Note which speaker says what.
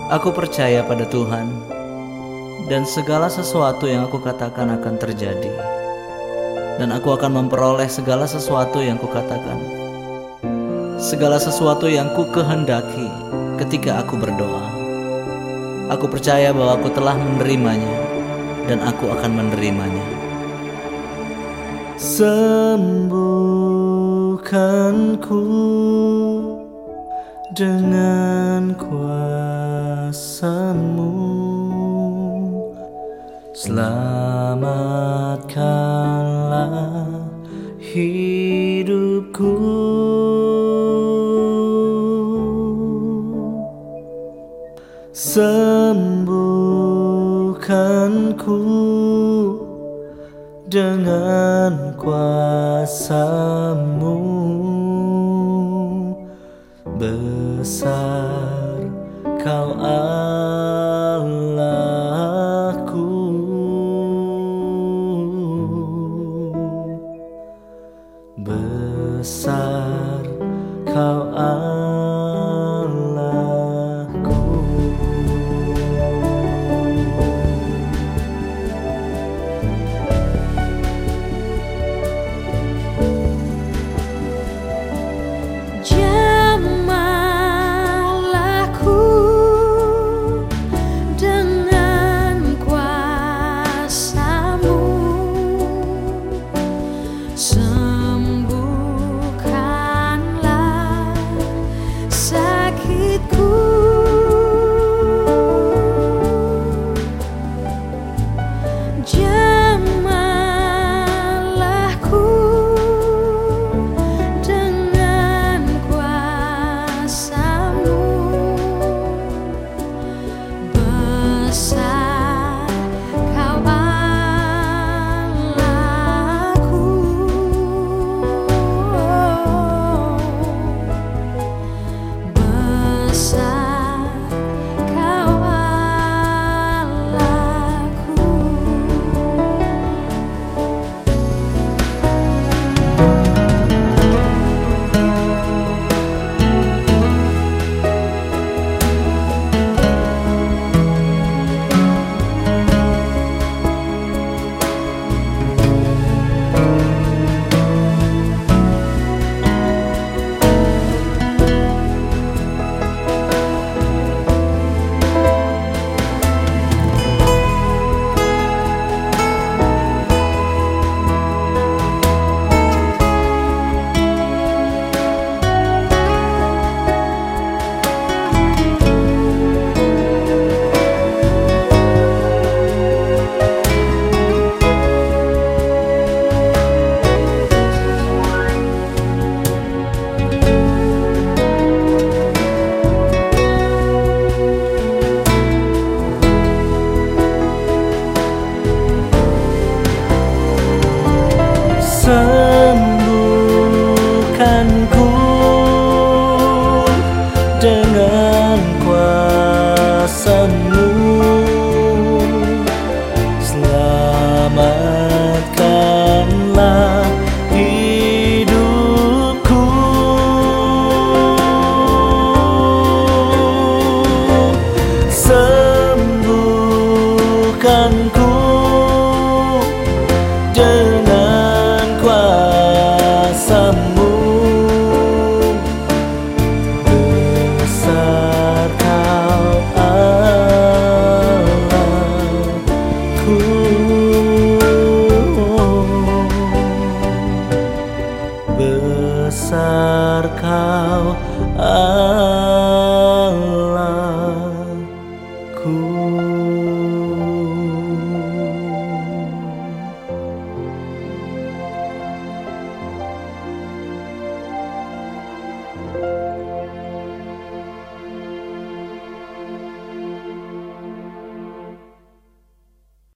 Speaker 1: Aku percaya pada Tuhan, dan segala sesuatu yang aku katakan akan terjadi, dan aku akan memperoleh segala sesuatu yang kukatakan, segala sesuatu yang ku kehendaki ketika aku berdoa. Aku percaya bahwa aku telah menerimanya, dan aku akan menerimanya. Sembuhkanku dengan kuasa-Mu, selamatkanlah hidupku. Sembuhkanku dengan kuasa-Mu, besar Kau Allahku. Besar Kau Allah.